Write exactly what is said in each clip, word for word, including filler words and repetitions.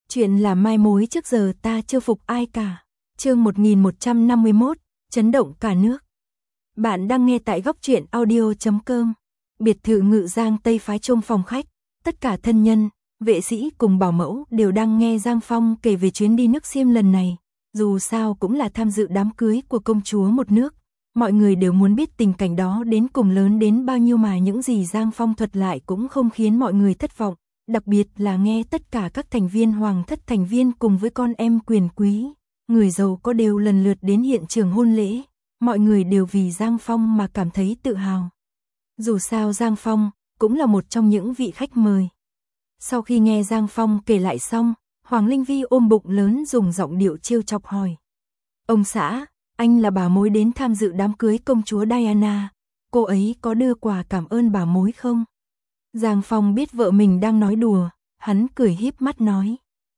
Chuyện là mai mối trước giờ ta chưa phục ai cả. Chương một nghìn một trăm năm mươi mốt, chấn động cả nước. Bạn đang nghe tại góc truyện audio chấm com. Biệt thự Ngự Giang Tây phái trong phòng khách, tất cả thân nhân, vệ sĩ cùng bảo mẫu đều đang nghe Giang Phong kể về chuyến đi nước Xiêm lần này. Dù sao cũng là tham dự đám cưới của công chúa một nước, mọi người đều muốn biết tình cảnh đó đến cùng lớn đến bao nhiêu, mà những gì Giang Phong thuật lại cũng không khiến mọi người thất vọng. Đặc biệt là nghe tất cả các thành viên hoàng thất thành viên cùng với con em quyền quý, người giàu có đều lần lượt đến hiện trường hôn lễ. Mọi người đều vì Giang Phong mà cảm thấy tự hào. Dù sao Giang Phong cũng là một trong những vị khách mời. Sau khi nghe Giang Phong kể lại xong, Hoàng Linh Vi ôm bụng lớn dùng giọng điệu trêu chọc hỏi. Ông xã, anh là bà mối đến tham dự đám cưới công chúa Diana, cô ấy có đưa quà cảm ơn bà mối không? Giang Phong biết vợ mình đang nói đùa, hắn cười híp mắt nói.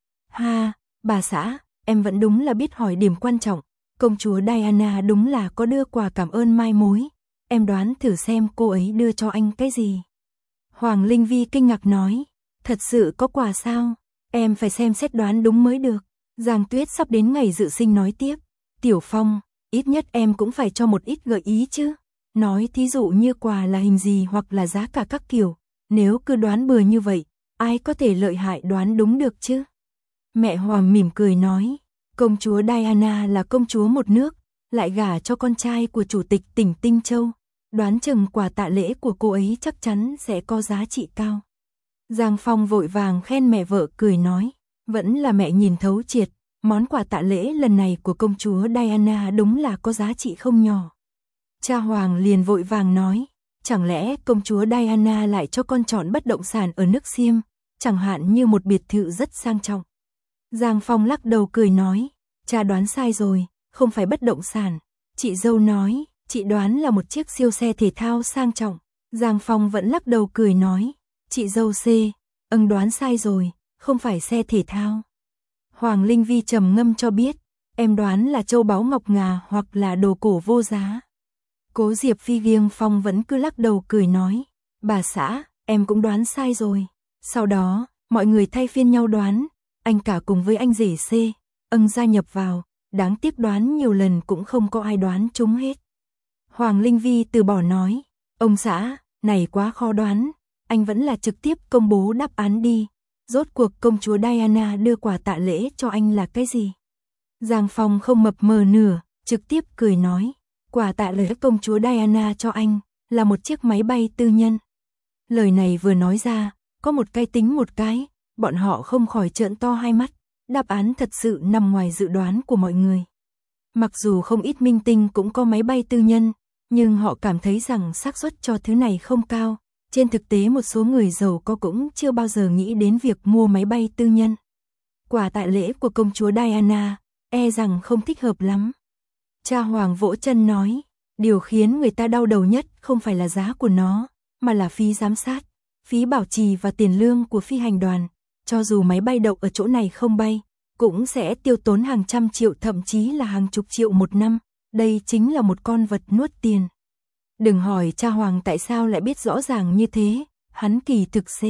Ha, bà xã, em vẫn đúng là biết hỏi điểm quan trọng, công chúa Diana đúng là có đưa quà cảm ơn mai mối, em đoán thử xem cô ấy đưa cho anh cái gì. Hoàng Linh Vi kinh ngạc nói, thật sự có quà sao, em phải xem xét đoán đúng mới được. Giang Tuyết sắp đến ngày dự sinh nói tiếp, Tiểu Phong, ít nhất em cũng phải cho một ít gợi ý chứ, nói thí dụ như quà là hình gì hoặc là giá cả các kiểu. Nếu cứ đoán bừa như vậy, ai có thể lợi hại đoán đúng được chứ? Mẹ Hoàng mỉm cười nói, công chúa Diana là công chúa một nước, lại gả cho con trai của chủ tịch tỉnh Tinh Châu. Đoán chừng quà tạ lễ của cô ấy chắc chắn sẽ có giá trị cao. Giang Phong vội vàng khen mẹ vợ, cười nói, vẫn là mẹ nhìn thấu triệt, món quà tạ lễ lần này của công chúa Diana đúng là có giá trị không nhỏ. Cha Hoàng liền vội vàng nói, chẳng lẽ công chúa Diana lại cho con chọn bất động sản ở nước Xiêm, chẳng hạn như một biệt thự rất sang trọng. Giang Phong lắc đầu cười nói, cha đoán sai rồi, không phải bất động sản. Chị dâu nói, chị đoán là một chiếc siêu xe thể thao sang trọng. Giang Phong vẫn lắc đầu cười nói, chị dâu C, âng đoán sai rồi, không phải xe thể thao. Hoàng Linh Vi trầm ngâm cho biết, em đoán là châu báu ngọc ngà hoặc là đồ cổ vô giá. Cố Diệp Phi Giang Phong vẫn cứ lắc đầu cười nói, bà xã, em cũng đoán sai rồi. Sau đó, mọi người thay phiên nhau đoán, anh cả cùng với anh rể C, âng gia nhập vào, đáng tiếc đoán nhiều lần cũng không có ai đoán trúng hết. Hoàng Linh Vi từ bỏ nói, ông xã, này quá khó đoán, anh vẫn là trực tiếp công bố đáp án đi, rốt cuộc công chúa Diana đưa quà tạ lễ cho anh là cái gì? Giang Phong không mập mờ nửa, trực tiếp cười nói, quà tạ lễ công chúa Diana cho anh là một chiếc máy bay tư nhân. Lời này vừa nói ra, có một cái tính một cái, bọn họ không khỏi trợn to hai mắt, đáp án thật sự nằm ngoài dự đoán của mọi người. Mặc dù không ít minh tinh cũng có máy bay tư nhân, nhưng họ cảm thấy rằng xác suất cho thứ này không cao. Trên thực tế một số người giàu có cũng chưa bao giờ nghĩ đến việc mua máy bay tư nhân. Quà tạ lễ của công chúa Diana, e rằng không thích hợp lắm. Cha Hoàng vỗ chân nói, điều khiến người ta đau đầu nhất không phải là giá của nó, mà là phí giám sát, phí bảo trì và tiền lương của phi hành đoàn. Cho dù máy bay đậu ở chỗ này không bay, cũng sẽ tiêu tốn hàng trăm triệu thậm chí là hàng chục triệu một năm. Đây chính là một con vật nuốt tiền. Đừng hỏi cha Hoàng tại sao lại biết rõ ràng như thế, hắn kỳ thực C.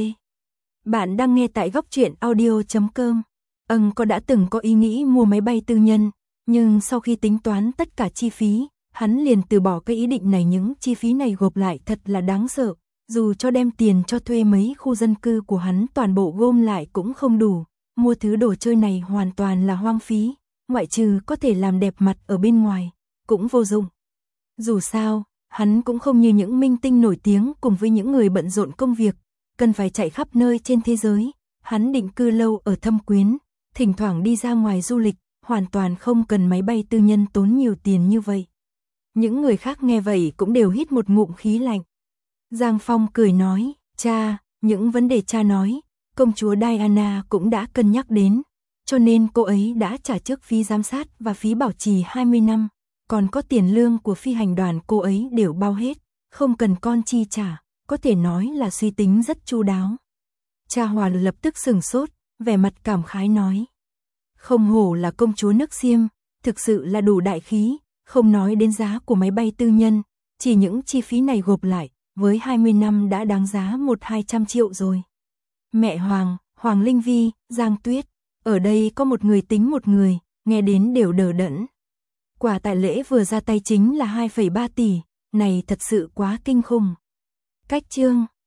Bạn đang nghe tại góc truyện audio chấm com. Âng có đã từng có ý nghĩ mua máy bay tư nhân, nhưng sau khi tính toán tất cả chi phí, hắn liền từ bỏ cái ý định này. Những chi phí này gộp lại thật là đáng sợ, dù cho đem tiền cho thuê mấy khu dân cư của hắn toàn bộ gom lại cũng không đủ, mua thứ đồ chơi này hoàn toàn là hoang phí, ngoại trừ có thể làm đẹp mặt ở bên ngoài, cũng vô dụng. Dù sao, hắn cũng không như những minh tinh nổi tiếng cùng với những người bận rộn công việc, cần phải chạy khắp nơi trên thế giới, hắn định cư lâu ở Thâm Quyến, thỉnh thoảng đi ra ngoài du lịch, hoàn toàn không cần máy bay tư nhân tốn nhiều tiền như vậy. Những người khác nghe vậy cũng đều hít một ngụm khí lạnh. Giang Phong cười nói, cha, những vấn đề cha nói, công chúa Diana cũng đã cân nhắc đến, cho nên cô ấy đã trả trước phí giám sát và phí bảo trì hai mươi năm, còn có tiền lương của phi hành đoàn cô ấy đều bao hết, không cần con chi trả, có thể nói là suy tính rất chu đáo. Cha Hoàn lập tức sừng sốt, vẻ mặt cảm khái nói, không hổ là công chúa nước Xiêm, thực sự là đủ đại khí, không nói đến giá của máy bay tư nhân, chỉ những chi phí này gộp lại, với hai mươi năm đã đáng giá một hai trăm triệu rồi. Mẹ Hoàng, Hoàng Linh Vi, Giang Tuyết, Ở đây có một người tính một người, nghe đến đều đờ đẫn. Quả tại lễ vừa ra tay chính là hai phẩy ba tỷ, này thật sự quá kinh khủng. Cách chương